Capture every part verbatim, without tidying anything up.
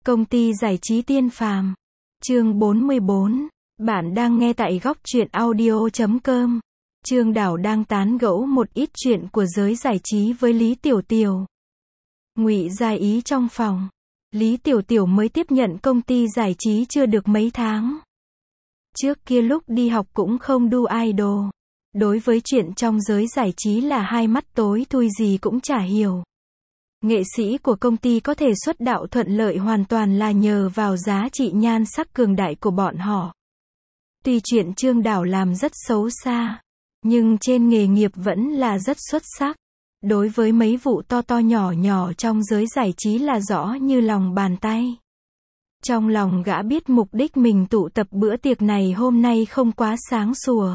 Công ty giải trí Tiên Phàm. Chương bốn mươi bốn. Bạn đang nghe tại góc truyện audio chấm com. Trương Đảo đang tán gẫu một ít chuyện của giới giải trí với Lý Tiểu Tiểu. Ngụy Gia Ý trong phòng. Lý Tiểu Tiểu mới tiếp nhận công ty giải trí chưa được mấy tháng. Trước kia lúc đi học cũng không đu idol. Đối với chuyện trong giới giải trí là hai mắt tối thui, gì cũng chả hiểu. Nghệ sĩ của công ty có thể xuất đạo thuận lợi hoàn toàn là nhờ vào giá trị nhan sắc cường đại của bọn họ. Tuy chuyện Trương Đảo làm rất xấu xa, nhưng trên nghề nghiệp vẫn là rất xuất sắc. Đối với mấy vụ to to nhỏ nhỏ trong giới giải trí là rõ như lòng bàn tay. Trong lòng gã biết mục đích mình tụ tập bữa tiệc này hôm nay không quá sáng sủa.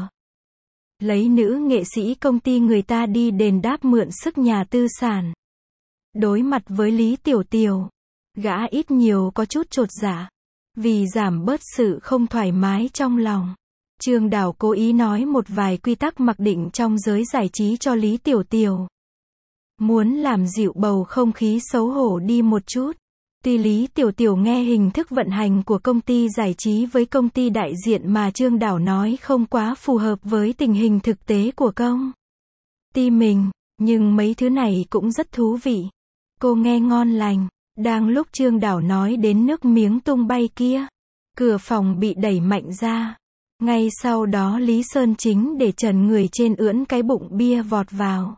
Lấy nữ nghệ sĩ công ty người ta đi đền đáp mượn sức nhà tư sản. Đối mặt với Lý Tiểu Tiểu, gã ít nhiều có chút chột dạ. Vì giảm bớt sự không thoải mái trong lòng, Trương Đảo cố ý nói một vài quy tắc mặc định trong giới giải trí cho Lý Tiểu Tiểu. Muốn làm dịu bầu không khí xấu hổ đi một chút. Tuy Lý Tiểu Tiểu nghe hình thức vận hành của công ty giải trí với công ty đại diện mà Trương Đảo nói không quá phù hợp với tình hình thực tế của công ty mình, nhưng mấy thứ này cũng rất thú vị. Cô nghe ngon lành. Đang lúc Trương Đảo nói đến nước miếng tung bay kia, cửa phòng bị đẩy mạnh ra. Ngay sau đó Lý Sơn Chính để trần người trên ưỡn cái bụng bia vọt vào.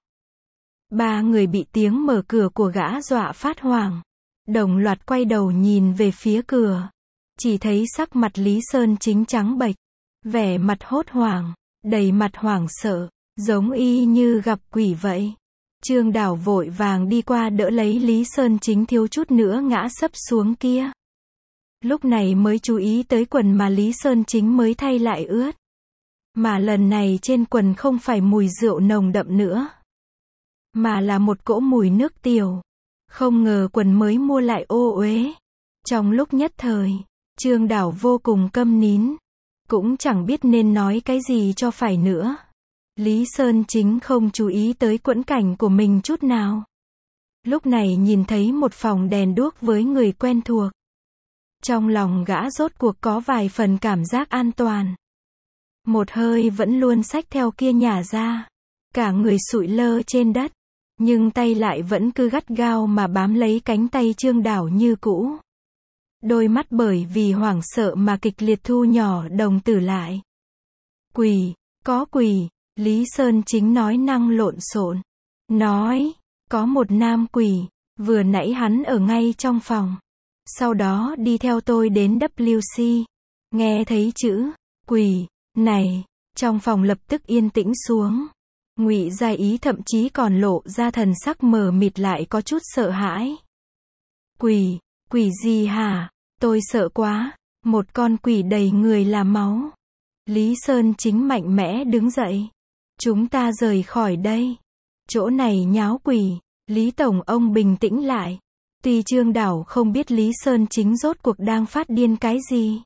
Ba người bị tiếng mở cửa của gã dọa phát hoảng. Đồng loạt quay đầu nhìn về phía cửa. Chỉ thấy sắc mặt Lý Sơn Chính trắng bệch, vẻ mặt hốt hoảng, đầy mặt hoảng sợ, giống y như gặp quỷ vậy. Trương Đảo vội vàng đi qua đỡ lấy Lý Sơn Chính thiếu chút nữa ngã sấp xuống kia. Lúc này mới chú ý tới quần mà Lý Sơn Chính mới thay lại ướt. Mà lần này trên quần không phải mùi rượu nồng đậm nữa, mà là một cỗ mùi nước tiểu. Không ngờ quần mới mua lại ô uế. Trong lúc nhất thời, Trương Đảo vô cùng câm nín. Cũng chẳng biết nên nói cái gì cho phải nữa. Lý Sơn Chính không chú ý tới quẫn cảnh của mình chút nào. Lúc này nhìn thấy một phòng đèn đuốc với người quen thuộc. Trong lòng gã rốt cuộc có vài phần cảm giác an toàn. Một hơi vẫn luôn xách theo kia nhả ra. Cả người sụi lơ trên đất. Nhưng tay lại vẫn cứ gắt gao mà bám lấy cánh tay Trương Đảo như cũ. Đôi mắt bởi vì hoảng sợ mà kịch liệt thu nhỏ đồng tử lại. Quỷ, có quỷ. Lý Sơn Chính nói năng lộn xộn. Nói, có một nam quỷ, vừa nãy hắn ở ngay trong phòng. Sau đó đi theo tôi đến W C. Nghe thấy chữ, quỷ, này, trong phòng lập tức yên tĩnh xuống. Ngụy Gia Ý thậm chí còn lộ ra thần sắc mờ mịt lại có chút sợ hãi. Quỷ, quỷ gì hả? Tôi sợ quá, một con quỷ đầy người là máu. Lý Sơn Chính mạnh mẽ đứng dậy. Chúng ta rời khỏi đây. Chỗ này nháo quỷ. Lý Tổng ông bình tĩnh lại. Tuy Trương Đảo không biết Lý Sơn Chính rốt cuộc đang phát điên cái gì,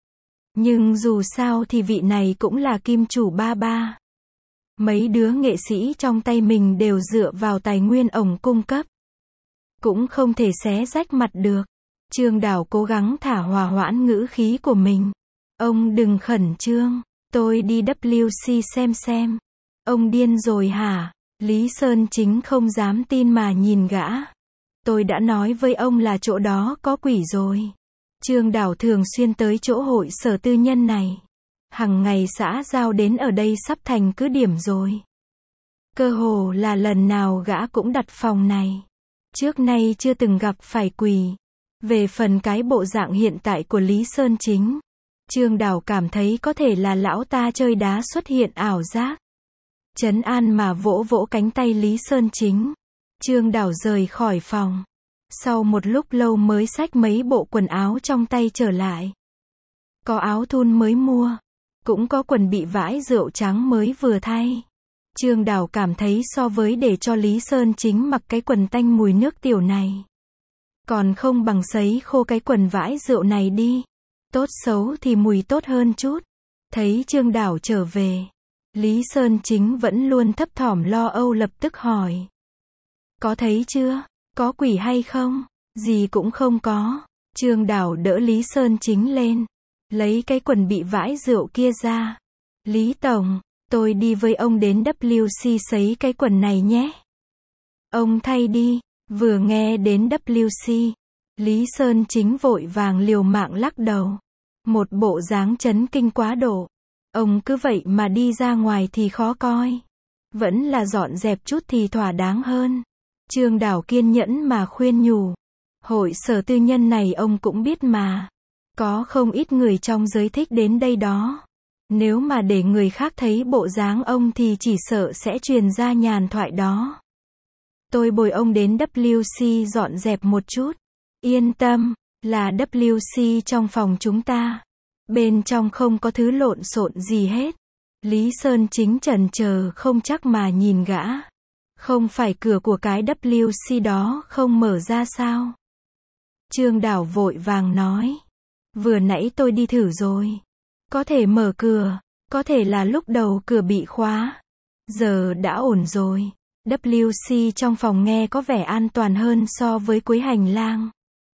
nhưng dù sao thì vị này cũng là kim chủ ba ba. Mấy đứa nghệ sĩ trong tay mình đều dựa vào tài nguyên ổng cung cấp. Cũng không thể xé rách mặt được. Trương Đảo cố gắng thả hòa hoãn ngữ khí của mình. Ông đừng khẩn trương. Tôi đi W C xem xem. Ông điên rồi hả? Lý Sơn Chính không dám tin mà nhìn gã. Tôi đã nói với ông là chỗ đó có quỷ rồi. Trương Đảo thường xuyên tới chỗ hội sở tư nhân này. Hằng ngày xã giao đến ở đây sắp thành cứ điểm rồi. Cơ hồ là lần nào gã cũng đặt phòng này. Trước nay chưa từng gặp phải quỷ. Về phần cái bộ dạng hiện tại của Lý Sơn Chính, Trương Đảo cảm thấy có thể là lão ta chơi đá xuất hiện ảo giác. Trấn an mà vỗ vỗ cánh tay Lý Sơn Chính. Trương Đảo rời khỏi phòng. Sau một lúc lâu mới xách mấy bộ quần áo trong tay trở lại. Có áo thun mới mua. Cũng có quần bị vãi rượu trắng mới vừa thay. Trương Đảo cảm thấy so với để cho Lý Sơn Chính mặc cái quần tanh mùi nước tiểu này, còn không bằng sấy khô cái quần vãi rượu này đi. Tốt xấu thì mùi tốt hơn chút. Thấy Trương Đảo trở về, Lý Sơn Chính vẫn luôn thấp thỏm lo âu lập tức hỏi. Có thấy chưa? Có quỷ hay không? Gì cũng không có. Trương Đào đỡ Lý Sơn Chính lên. Lấy cái quần bị vãi rượu kia ra. Lý Tổng, tôi đi với ông đến W C sấy cái quần này nhé. Ông thay đi. Vừa nghe đến W C, Lý Sơn Chính vội vàng liều mạng lắc đầu. Một bộ dáng chấn kinh quá độ. Ông cứ vậy mà đi ra ngoài thì khó coi. Vẫn là dọn dẹp chút thì thỏa đáng hơn. Trương Đào kiên nhẫn mà khuyên nhủ. Hội sở tư nhân này ông cũng biết mà. Có không ít người trong giới thích đến đây đó. Nếu mà để người khác thấy bộ dáng ông thì chỉ sợ sẽ truyền ra nhàn thoại đó. Tôi bồi ông đến W C dọn dẹp một chút. Yên tâm, là W C trong phòng chúng ta. Bên trong không có thứ lộn xộn gì hết. Lý Sơn Chính chần chờ không chắc mà nhìn gã. Không phải cửa của cái W C đó không mở ra sao? Trương Đào vội vàng nói. Vừa nãy tôi đi thử rồi. Có thể mở cửa. Có thể là lúc đầu cửa bị khóa. Giờ đã ổn rồi. W C trong phòng nghe có vẻ an toàn hơn so với cuối hành lang.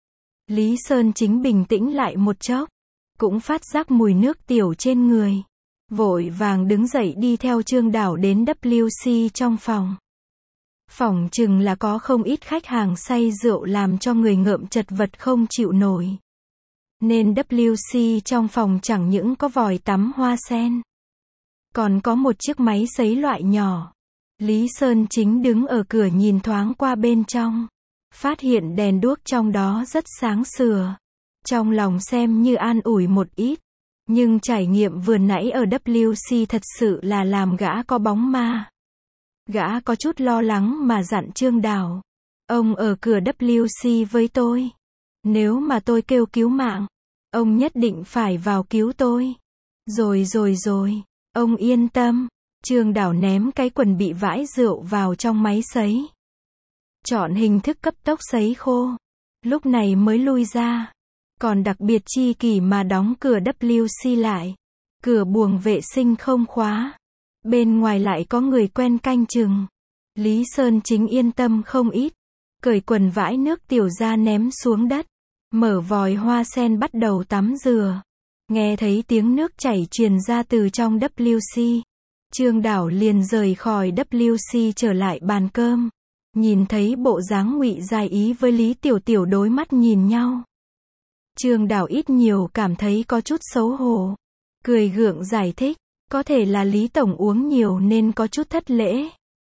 Lý Sơn Chính bình tĩnh lại một chốc. Cũng phát giác mùi nước tiểu trên người. Vội vàng đứng dậy đi theo Trương Đào đến W C trong phòng. Phỏng chừng là có không ít khách hàng say rượu làm cho người ngợm chật vật không chịu nổi. Nên W C trong phòng chẳng những có vòi tắm hoa sen. Còn có một chiếc máy sấy loại nhỏ. Lý Sơn Chính đứng ở cửa nhìn thoáng qua bên trong. Phát hiện đèn đuốc trong đó rất sáng sủa. Trong lòng xem như an ủi một ít. Nhưng trải nghiệm vừa nãy ở W C thật sự là làm gã có bóng ma. Gã có chút lo lắng mà dặn Trương Đào. Ông ở cửa W C với tôi. Nếu mà tôi kêu cứu mạng, ông nhất định phải vào cứu tôi. Rồi rồi rồi, ông yên tâm. Trương Đào ném cái quần bị vãi rượu vào trong máy sấy. Chọn hình thức cấp tốc sấy khô. Lúc này mới lui ra. Còn đặc biệt chi kỷ mà đóng cửa W C lại. Cửa buồng vệ sinh không khóa. Bên ngoài lại có người quen canh chừng. Lý Sơn Chính yên tâm không ít. Cởi quần vãi nước tiểu ra ném xuống đất. Mở vòi hoa sen bắt đầu tắm rửa. Nghe thấy tiếng nước chảy truyền ra từ trong W C. Trương Đào liền rời khỏi W C trở lại bàn cơm. Nhìn thấy bộ dáng Ngụy Giai Ý với Lý Tiểu Tiểu đối mắt nhìn nhau. Trương Đào ít nhiều cảm thấy có chút xấu hổ. Cười gượng giải thích. Có thể là Lý Tổng uống nhiều nên có chút thất lễ.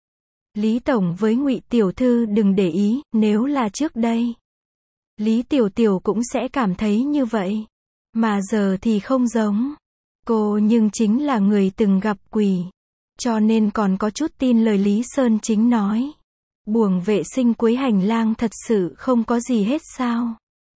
Lý Tổng với Ngụy Tiểu Thư đừng để ý, nếu là trước đây. Lý Tiểu Tiểu cũng sẽ cảm thấy như vậy. Mà giờ thì không giống. Cô nhưng chính là người từng gặp quỷ. Cho nên còn có chút tin lời Lý Sơn Chính nói. Buồng vệ sinh cuối hành lang thật sự không có gì hết sao?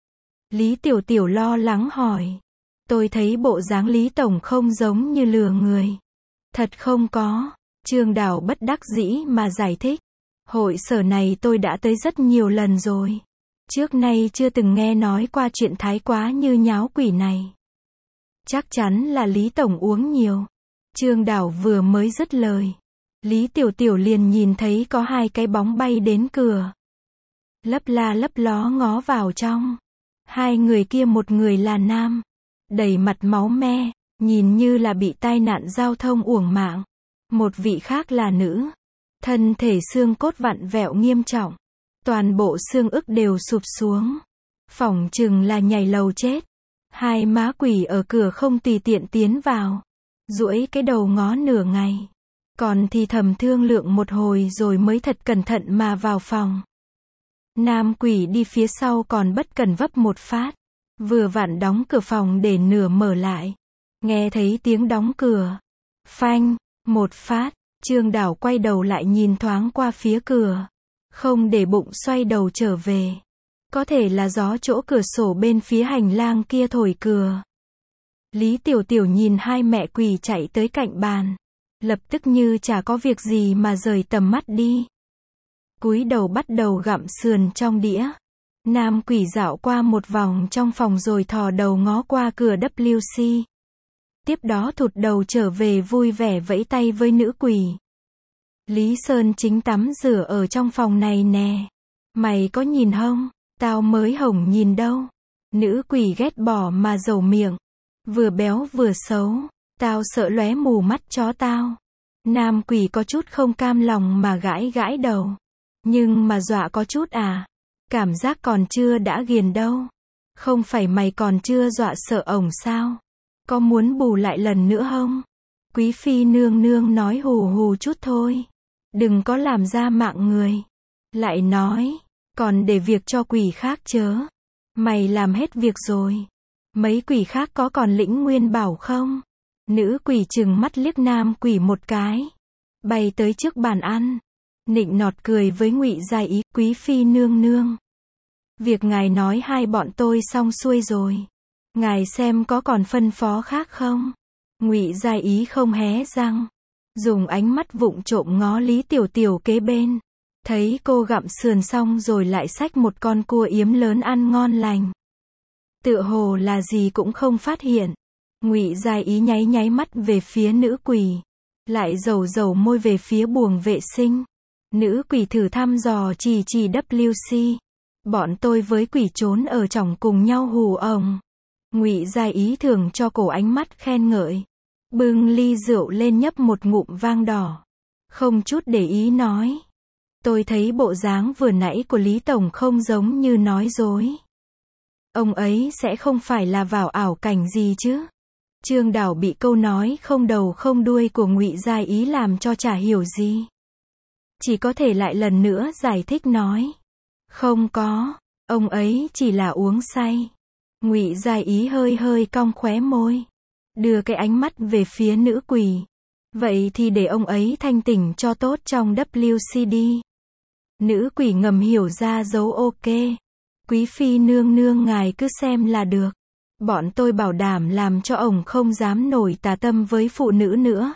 Lý Tiểu Tiểu lo lắng hỏi. Tôi thấy bộ dáng Lý Tổng không giống như lừa người. Thật không có. Trương Đào bất đắc dĩ mà giải thích. Hội sở này tôi đã tới rất nhiều lần rồi. Trước nay chưa từng nghe nói qua chuyện thái quá như nháo quỷ này. Chắc chắn là Lý Tổng uống nhiều. Trương Đào vừa mới dứt lời. Lý Tiểu Tiểu liền nhìn thấy có hai cái bóng bay đến cửa. Lấp la lấp ló ngó vào trong. Hai người kia một người là nam. Đầy mặt máu me, nhìn như là bị tai nạn giao thông uổng mạng. Một vị khác là nữ. Thân thể xương cốt vặn vẹo nghiêm trọng. Toàn bộ xương ức đều sụp xuống. Phỏng chừng là nhảy lầu chết. Hai má quỷ ở cửa không tùy tiện tiến vào. Duỗi cái đầu ngó nửa ngày. Còn thì thầm thương lượng một hồi rồi mới thật cẩn thận mà vào phòng. Nam quỷ đi phía sau còn bất cần vấp một phát. Vừa vặn đóng cửa phòng để nửa mở lại. Nghe thấy tiếng đóng cửa. Phanh, một phát. Trương Đào quay đầu lại nhìn thoáng qua phía cửa. Không để bụng xoay đầu trở về. Có thể là gió chỗ cửa sổ bên phía hành lang kia thổi cửa. Lý Tiểu Tiểu nhìn hai mẹ quỷ chạy tới cạnh bàn. Lập tức như chả có việc gì mà rời tầm mắt đi. Cúi đầu bắt đầu gặm sườn trong đĩa. Nam quỷ dạo qua một vòng trong phòng rồi thò đầu ngó qua cửa W C. Tiếp đó thụt đầu trở về vui vẻ vẫy tay với nữ quỷ. Lý Sơn Chính tắm rửa ở trong phòng này nè. Mày có nhìn không? Tao mới hổng nhìn đâu. Nữ quỷ ghét bỏ mà dầu miệng. Vừa béo vừa xấu. Tao sợ lóe mù mắt chó tao. Nam quỷ có chút không cam lòng mà gãi gãi đầu. Nhưng mà dọa có chút à? Cảm giác còn chưa đã ghiền đâu. Không phải mày còn chưa dọa sợ ổng sao? Có muốn bù lại lần nữa không? Quý phi nương nương nói hù hù chút thôi. Đừng có làm ra mạng người. Lại nói, còn để việc cho quỷ khác chớ. Mày làm hết việc rồi. Mấy quỷ khác có còn lĩnh nguyên bảo không? Nữ quỷ trừng mắt liếc nam quỷ một cái. Bay tới trước bàn ăn. Nịnh nọt cười với Ngụy Gia Ý, quý phi nương nương. Việc ngài nói hai bọn tôi xong xuôi rồi. Ngài xem có còn phân phó khác không? Ngụy Gia Ý không hé răng. Dùng ánh mắt vụng trộm ngó Lý Tiểu Tiểu kế bên. Thấy cô gặm sườn xong rồi lại xách một con cua yếm lớn ăn ngon lành. Tựa hồ là gì cũng không phát hiện. Ngụy Gia Ý nháy nháy mắt về phía nữ quỷ. Lại dầu dầu môi về phía buồng vệ sinh. Nữ quỷ thử thăm dò chỉ chỉ vê xê. Bọn tôi với quỷ trốn ở trỏng cùng nhau hù ổng. Ngụy Gia Ý thưởng cho cổ ánh mắt khen ngợi. Bưng ly rượu lên nhấp một ngụm vang đỏ. Không chút để ý nói. Tôi thấy bộ dáng vừa nãy của Lý Tổng không giống như nói dối. Ông ấy sẽ không phải là vào ảo cảnh gì chứ? Trương Đảo bị câu nói không đầu không đuôi của Ngụy Gia Ý làm cho chả hiểu gì. Chỉ có thể lại lần nữa giải thích nói. Không có, ông ấy chỉ là uống say. Ngụy Gia Ý hơi hơi cong khóe môi. Đưa cái ánh mắt về phía nữ quỷ. Vậy thì để ông ấy thanh tỉnh cho tốt trong vê xê đi. Nữ quỷ ngầm hiểu ra dấu ok. Quý phi nương nương ngài cứ xem là được. Bọn tôi bảo đảm làm cho ổng không dám nổi tà tâm với phụ nữ nữa.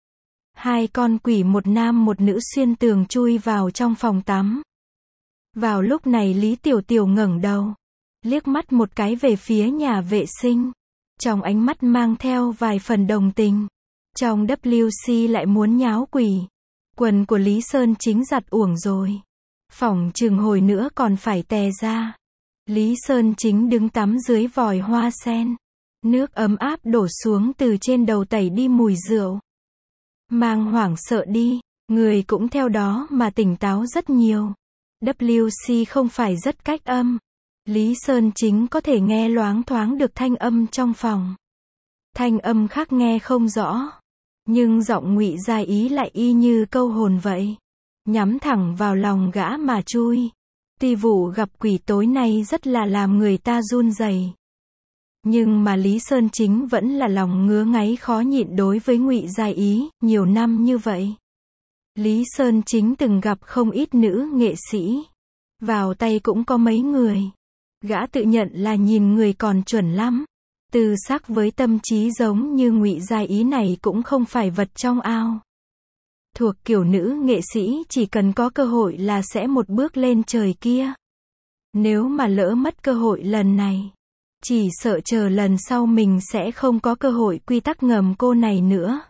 Hai con quỷ một nam một nữ xuyên tường chui vào trong phòng tắm. Vào lúc này Lý Tiểu Tiểu ngẩng đầu. Liếc mắt một cái về phía nhà vệ sinh. Trong ánh mắt mang theo vài phần đồng tình. Trong vê xê lại muốn nháo quỷ. Quần của Lý Sơn Chính giặt uổng rồi. Phỏng chừng hồi nữa còn phải tè ra. Lý Sơn Chính đứng tắm dưới vòi hoa sen. Nước ấm áp đổ xuống từ trên đầu tẩy đi mùi rượu. Mang hoảng sợ đi, người cũng theo đó mà tỉnh táo rất nhiều. vê xê không phải rất cách âm. Lý Sơn Chính có thể nghe loáng thoáng được thanh âm trong phòng. Thanh âm khác nghe không rõ. Nhưng giọng Ngụy Gia Ý lại y như câu hồn vậy. Nhắm thẳng vào lòng gã mà chui. Tuy vụ gặp quỷ tối nay rất là làm người ta run rẩy. Nhưng mà Lý Sơn Chính vẫn là lòng ngứa ngáy khó nhịn đối với Ngụy Gia Ý, nhiều năm như vậy. Lý Sơn Chính từng gặp không ít nữ nghệ sĩ. Vào tay cũng có mấy người. Gã tự nhận là nhìn người còn chuẩn lắm. Tư sắc với tâm trí giống như Ngụy Gia Ý này cũng không phải vật trong ao. Thuộc kiểu nữ nghệ sĩ chỉ cần có cơ hội là sẽ một bước lên trời kia. Nếu mà lỡ mất cơ hội lần này, chỉ sợ chờ lần sau mình sẽ không có cơ hội quy tắc ngầm cô này nữa.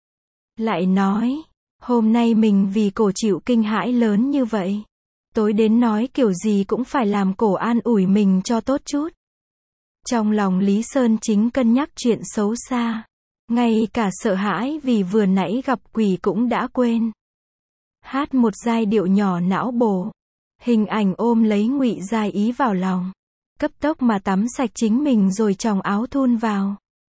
Lại nói, hôm nay mình vì cổ chịu kinh hãi lớn như vậy. Tối đến nói kiểu gì cũng phải làm cổ an ủi mình cho tốt chút. Trong lòng Lý Sơn Chính cân nhắc chuyện xấu xa. Ngay cả sợ hãi vì vừa nãy gặp quỷ cũng đã quên. Hát một giai điệu nhỏ não bổ. Hình ảnh ôm lấy Ngụy Gia Ý vào lòng. Cấp tốc mà tắm sạch chính mình rồi choàng áo thun vào.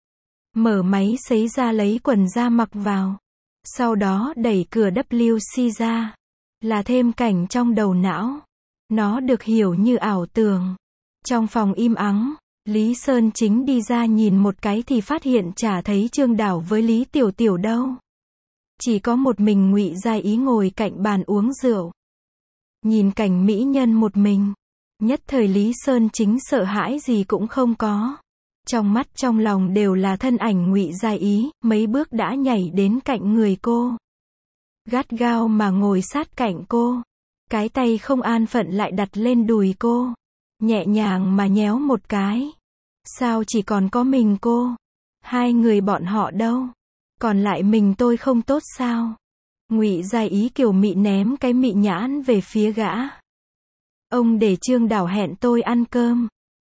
Mở máy sấy ra lấy quần ra mặc vào. Sau đó đẩy cửa vê xê ra. Là thêm cảnh trong đầu não. Nó được hiểu như ảo tưởng. Trong phòng im ắng. Lý Sơn Chính đi ra nhìn một cái thì phát hiện chả thấy Trương Đảo với Lý Tiểu Tiểu đâu. Chỉ có một mình Ngụy Gia Ý ngồi cạnh bàn uống rượu. Nhìn cảnh mỹ nhân một mình. Nhất thời Lý Sơn Chính sợ hãi gì cũng không có. Trong mắt trong lòng đều là thân ảnh Ngụy Gia Ý, mấy bước đã nhảy đến cạnh người cô. Gắt gao mà ngồi sát cạnh cô. Cái tay không an phận lại đặt lên đùi cô. Nhẹ nhàng mà nhéo một cái. Sao chỉ còn có mình cô? Hai người bọn họ đâu? Còn lại mình tôi không tốt sao? Ngụy Gia Ý kiểu mị ném cái mị nhãn về phía gã. Ông để Trương Đảo hẹn tôi ăn cơm.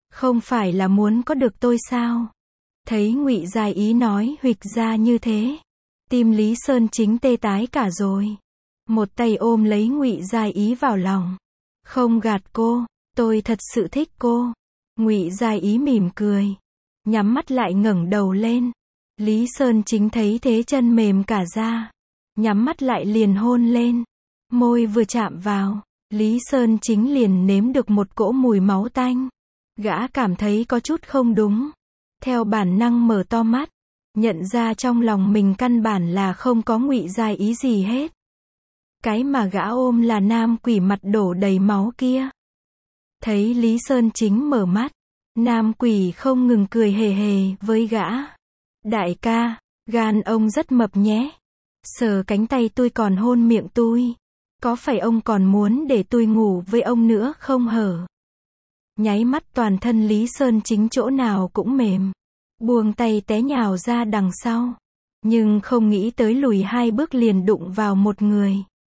Không phải là muốn có được tôi sao? Thấy Ngụy Dài Ý nói huỵch ra như thế, tim Lý Sơn Chính tê tái cả rồi. Một tay ôm lấy Ngụy Dài Ý vào lòng. Không gạt cô, tôi thật sự thích cô. Ngụy Dài Ý mỉm cười, nhắm mắt lại ngẩng đầu lên. Lý Sơn Chính thấy thế chân mềm cả ra, nhắm mắt lại liền hôn lên. Môi vừa chạm vào, Lý Sơn Chính liền nếm được một cỗ mùi máu tanh. Gã cảm thấy có chút không đúng. Theo bản năng mở to mắt, nhận ra trong lòng mình căn bản là không có Ngụy Dài Ý gì hết. Cái mà gã ôm là nam quỷ mặt đổ đầy máu kia. Thấy Lý Sơn Chính mở mắt, nam quỷ không ngừng cười hề hề với gã. Đại ca, gan ông rất mập nhé. Sờ cánh tay tôi còn hôn miệng tôi. Có phải ông còn muốn để tôi ngủ với ông nữa không hở? Nháy mắt toàn thân Lý Sơn Chính chỗ nào cũng mềm. Buông tay té nhào ra đằng sau. Nhưng không nghĩ tới lùi hai bước liền đụng vào một người.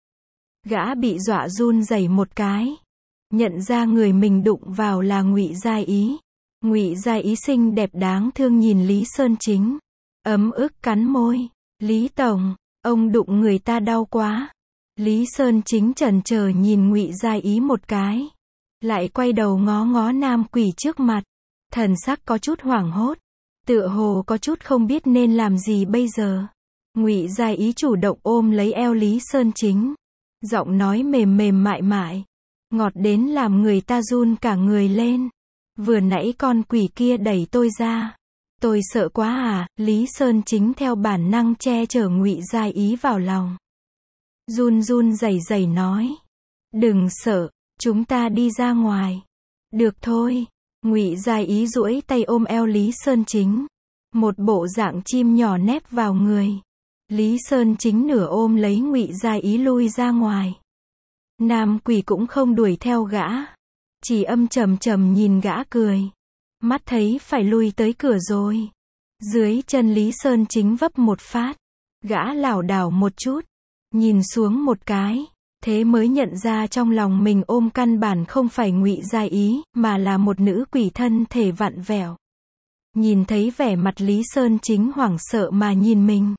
Gã bị dọa run rẩy một cái. Nhận ra người mình đụng vào là Ngụy Dài Ý. Ngụy Dài Ý xinh đẹp đáng thương nhìn Lý Sơn Chính. Ấm ức cắn môi. Lý Tổng, ông đụng người ta đau quá. Lý Sơn Chính chần chờ nhìn Ngụy Dài Ý một cái. Lại quay đầu ngó ngó nam quỷ trước mặt. Thần sắc có chút hoảng hốt. Tựa hồ có chút không biết nên làm gì bây giờ. Ngụy Dài Ý chủ động ôm lấy eo Lý Sơn Chính. Giọng nói mềm mềm mại mại. Ngọt đến làm người ta run cả người lên. Vừa nãy con quỷ kia đẩy tôi ra. Tôi sợ quá à, Lý Sơn Chính theo bản năng che chở Ngụy Dài Ý vào lòng. Run run rẩy rẩy nói. Đừng sợ, chúng ta đi ra ngoài. Được thôi. Ngụy Dài Ý duỗi tay ôm eo Lý Sơn Chính. Một bộ dạng chim nhỏ nép vào người. Lý Sơn Chính nửa ôm lấy Ngụy Dài Ý lui ra ngoài. Nam quỷ cũng không đuổi theo gã. Chỉ âm trầm trầm nhìn gã cười. Mắt thấy phải lui tới cửa rồi. Dưới chân Lý Sơn Chính vấp một phát. Gã lảo đảo một chút. Nhìn xuống một cái. Thế mới nhận ra trong lòng mình ôm căn bản không phải Ngụy Dài Ý, mà là một nữ quỷ thân thể vặn vẹo. Nhìn thấy vẻ mặt Lý Sơn Chính hoảng sợ mà nhìn mình.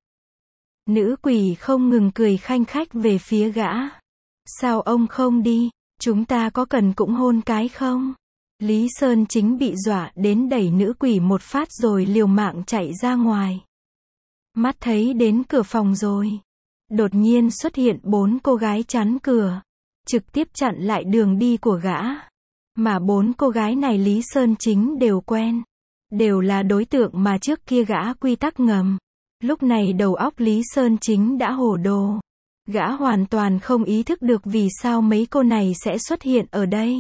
Nữ quỷ không ngừng cười khanh khách về phía gã. Sao ông không đi? Chúng ta có cần cũng hôn cái không? Lý Sơn Chính bị dọa đến đẩy nữ quỷ một phát rồi liều mạng chạy ra ngoài. Mắt thấy đến cửa phòng rồi. Đột nhiên xuất hiện bốn cô gái chắn cửa. Trực tiếp chặn lại đường đi của gã. Mà bốn cô gái này Lý Sơn Chính đều quen. Đều là đối tượng mà trước kia gã quy tắc ngầm. Lúc này đầu óc Lý Sơn Chính đã hồ đồ. Gã hoàn toàn không ý thức được vì sao mấy cô này sẽ xuất hiện ở đây.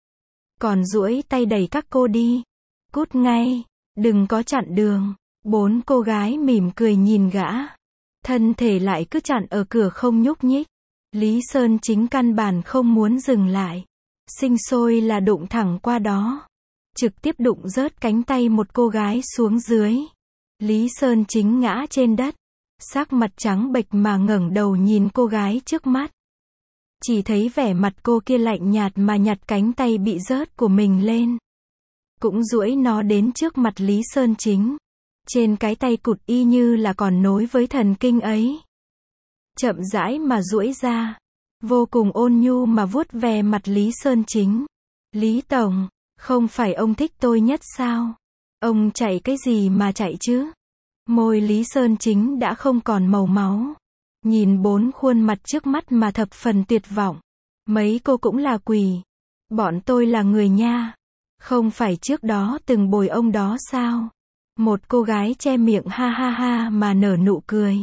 Còn duỗi tay đẩy các cô đi. Cút ngay, đừng có chặn đường. Bốn cô gái mỉm cười nhìn gã. Thân thể lại cứ chặn ở cửa không nhúc nhích. Lý Sơn Chính căn bản không muốn dừng lại. Sinh sôi là đụng thẳng qua đó. Trực tiếp đụng rớt cánh tay một cô gái xuống dưới. Lý Sơn Chính ngã trên đất. Sắc mặt trắng bệch mà ngẩng đầu nhìn cô gái trước mắt. Chỉ thấy vẻ mặt cô kia lạnh nhạt mà nhặt cánh tay bị rớt của mình lên. Cũng duỗi nó đến trước mặt Lý Sơn Chính. Trên cái tay cụt y như là còn nối với thần kinh ấy. Chậm rãi mà duỗi ra. Vô cùng ôn nhu mà vuốt ve mặt Lý Sơn Chính. Lý Tổng, không phải ông thích tôi nhất sao? Ông chạy cái gì mà chạy chứ? Môi Lý Sơn Chính đã không còn màu máu. Nhìn bốn khuôn mặt trước mắt mà thập phần tuyệt vọng. Mấy cô cũng là quỷ. Bọn tôi là người nha. Không phải trước đó từng bồi ông đó sao? Một cô gái che miệng ha ha ha mà nở nụ cười.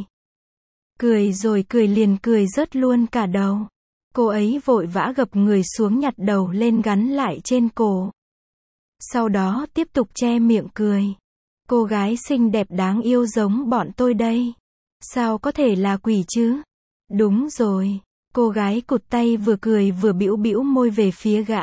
Cười rồi cười liền cười rớt luôn cả đầu. Cô ấy vội vã gập người xuống nhặt đầu lên gắn lại trên cổ. Sau đó tiếp tục che miệng cười. Cô gái xinh đẹp đáng yêu giống bọn tôi đây. Sao có thể là quỷ chứ? Đúng rồi. Cô gái cụt tay vừa cười vừa bĩu bĩu môi về phía gã.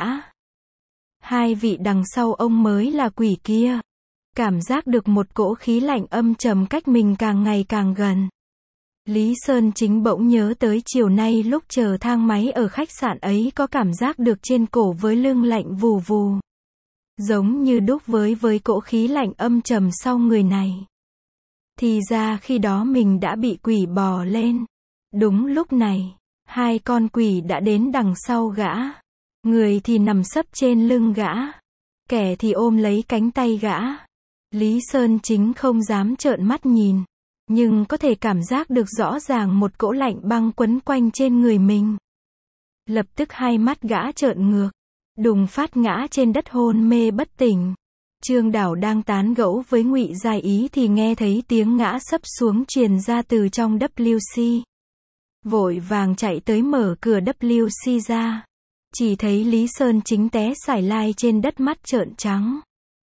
Hai vị đằng sau ông mới là quỷ kia. Cảm giác được một cỗ khí lạnh âm trầm cách mình càng ngày càng gần. Lý Sơn Chính bỗng nhớ tới chiều nay lúc chờ thang máy ở khách sạn ấy có cảm giác được trên cổ với lưng lạnh vù vù. giống như đúc với với cỗ khí lạnh âm trầm sau người này. Thì ra khi đó mình đã bị quỷ bò lên. Đúng lúc này, hai con quỷ đã đến đằng sau gã. Người thì nằm sấp trên lưng gã, kẻ thì ôm lấy cánh tay gã. Lý Sơn Chính không dám trợn mắt nhìn, nhưng có thể cảm giác được rõ ràng một cỗ lạnh băng quấn quanh trên người mình. Lập tức hai mắt gã trợn ngược, đùng phát ngã trên đất hôn mê bất tỉnh. Trương Đảo đang tán gẫu với Ngụy Giai Ý thì nghe thấy tiếng ngã sấp xuống truyền ra từ trong W C. Vội vàng chạy tới mở cửa W C ra. Chỉ thấy Lý Sơn Chính té xải lai trên đất, mắt trợn trắng.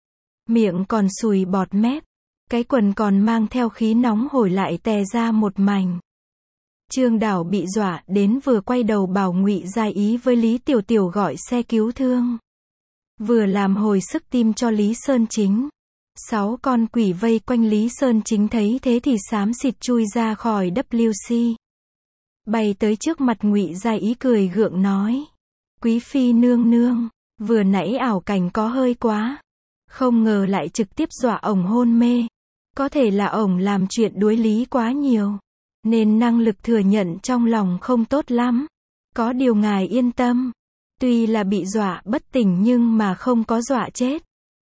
Miệng còn sùi bọt mép. Cái quần còn mang theo khí nóng hổi lại tè ra một mảnh. Trương Đảo bị dọa đến vừa quay đầu bảo Ngụy Giai Ý với Lý Tiểu Tiểu gọi xe cứu thương. Vừa làm hồi sức tim cho Lý Sơn Chính. Sáu con quỷ vây quanh Lý Sơn Chính thấy thế thì xám xịt chui ra khỏi W C. Bay tới trước mặt Ngụy Giai Ý cười gượng nói. Quý phi nương nương, vừa nãy ảo cảnh có hơi quá. Không ngờ lại trực tiếp dọa ổng hôn mê. Có thể là ổng làm chuyện đuối lý quá nhiều, nên năng lực thừa nhận trong lòng không tốt lắm. Có điều ngài yên tâm. Tuy là bị dọa bất tỉnh nhưng mà không có dọa chết.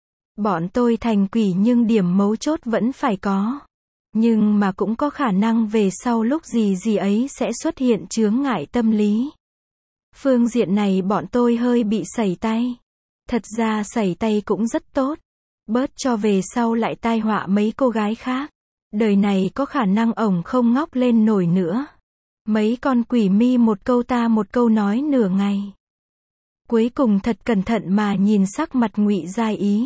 Bọn tôi thành quỷ nhưng điểm mấu chốt vẫn phải có. Nhưng mà cũng có khả năng về sau lúc gì gì ấy sẽ xuất hiện chướng ngại tâm lý. Phương diện này bọn tôi hơi bị sẩy tay. Thật ra sẩy tay cũng rất tốt. Bớt cho về sau lại tai họa mấy cô gái khác. Đời này có khả năng ổng không ngóc lên nổi nữa. Mấy con quỷ mi một câu ta một câu nói nửa ngày. Cuối cùng thật cẩn thận mà nhìn sắc mặt Ngụy Giai Ý.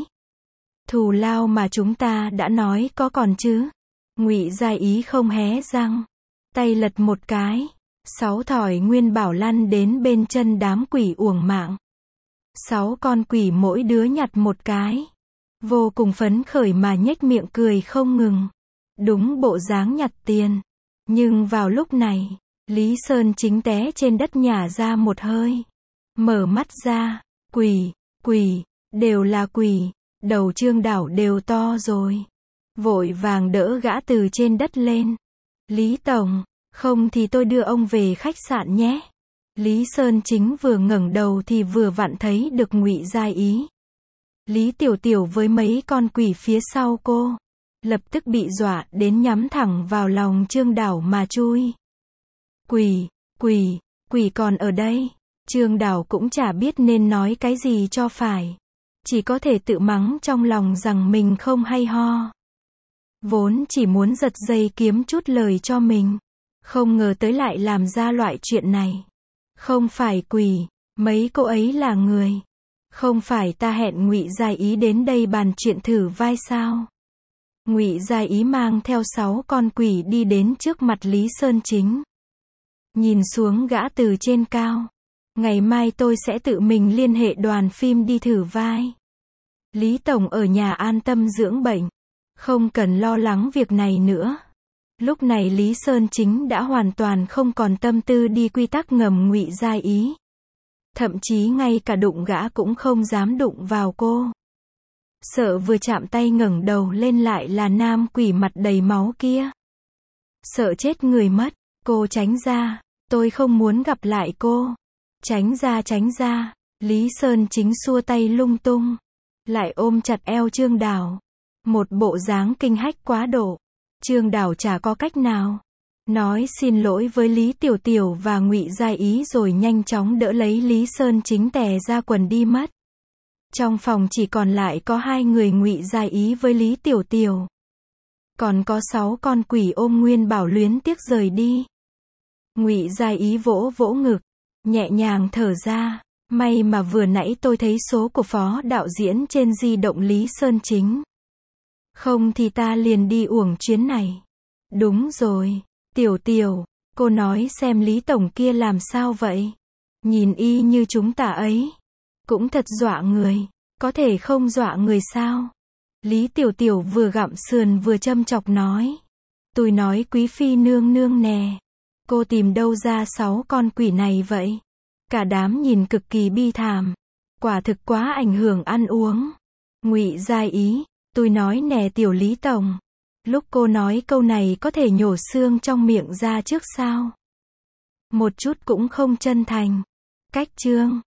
Thù lao mà chúng ta đã nói có còn chứ? Ngụy Giai Ý không hé răng. Tay lật một cái. Sáu thỏi nguyên bảo lăn đến bên chân đám quỷ uổng mạng. Sáu con quỷ mỗi đứa nhặt một cái. Vô cùng phấn khởi mà nhếch miệng cười không ngừng. Đúng bộ dáng nhặt tiền. Nhưng vào lúc này, Lý Sơn Chính té trên đất nhả ra một hơi. Mở mắt ra, quỷ, quỷ, đều là quỷ. Đầu Trương Đảo đều to rồi. Vội vàng đỡ gã từ trên đất lên. Lý Tổng, không thì tôi đưa ông về khách sạn nhé. Lý Sơn Chính vừa ngẩng đầu thì vừa vặn thấy được Ngụy Giai Ý. Lý Tiểu Tiểu với mấy con quỷ phía sau cô. Lập tức bị dọa đến nhắm thẳng vào lòng Trương Đảo mà chui. Quỷ, quỷ, quỷ còn ở đây. Trương Đảo cũng chả biết nên nói cái gì cho phải. Chỉ có thể tự mắng trong lòng rằng mình không hay ho. Vốn chỉ muốn giật dây kiếm chút lời cho mình. Không ngờ tới lại làm ra loại chuyện này. Không phải quỷ, mấy cô ấy là người. Không phải ta hẹn Ngụy Giai Ý đến đây bàn chuyện thử vai sao? Ngụy Giai Ý mang theo sáu con quỷ đi đến trước mặt Lý Sơn Chính. Nhìn xuống gã từ trên cao. Ngày mai tôi sẽ tự mình liên hệ đoàn phim đi thử vai. Lý Tổng ở nhà an tâm dưỡng bệnh. Không cần lo lắng việc này nữa. Lúc này Lý Sơn Chính đã hoàn toàn không còn tâm tư đi quy tắc ngầm Ngụy Giai Ý. Thậm chí ngay cả đụng gã cũng không dám đụng vào cô. Sợ vừa chạm tay ngẩng đầu lên lại là nam quỷ mặt đầy máu kia. Sợ chết người mất, cô tránh ra, tôi không muốn gặp lại cô. Tránh ra tránh ra, Lý Sơn Chính xua tay lung tung. Lại ôm chặt eo Trương Đảo. Một bộ dáng kinh hách quá độ. Trương Đảo chả có cách nào. Nói xin lỗi với Lý Tiểu Tiểu và Ngụy Giai Ý rồi nhanh chóng đỡ lấy Lý Sơn Chính tè ra quần đi mất. Trong phòng chỉ còn lại có hai người Ngụy Giai Ý với Lý Tiểu Tiểu. Còn có sáu con quỷ ôm Nguyên Bảo luyến tiếc rời đi. Ngụy Giai Ý vỗ vỗ ngực, nhẹ nhàng thở ra. May mà vừa nãy tôi thấy số của phó đạo diễn trên di động Lý Sơn Chính. Không thì ta liền đi uổng chuyến này. Đúng rồi, Tiểu Tiểu, cô nói xem Lý Tổng kia làm sao vậy? Nhìn y như chúng ta ấy. Cũng thật dọa người. Có thể không dọa người sao? Lý Tiểu Tiểu vừa gặm sườn vừa châm chọc nói. Tôi nói quý phi nương nương nè. Cô tìm đâu ra sáu con quỷ này vậy? Cả đám nhìn cực kỳ bi thảm. Quả thực quá ảnh hưởng ăn uống. Ngụy Giai Ý, tôi nói nè tiểu Lý Tổng. Lúc cô nói câu này có thể nhổ xương trong miệng ra trước sao? Một chút cũng không chân thành. Cách chương.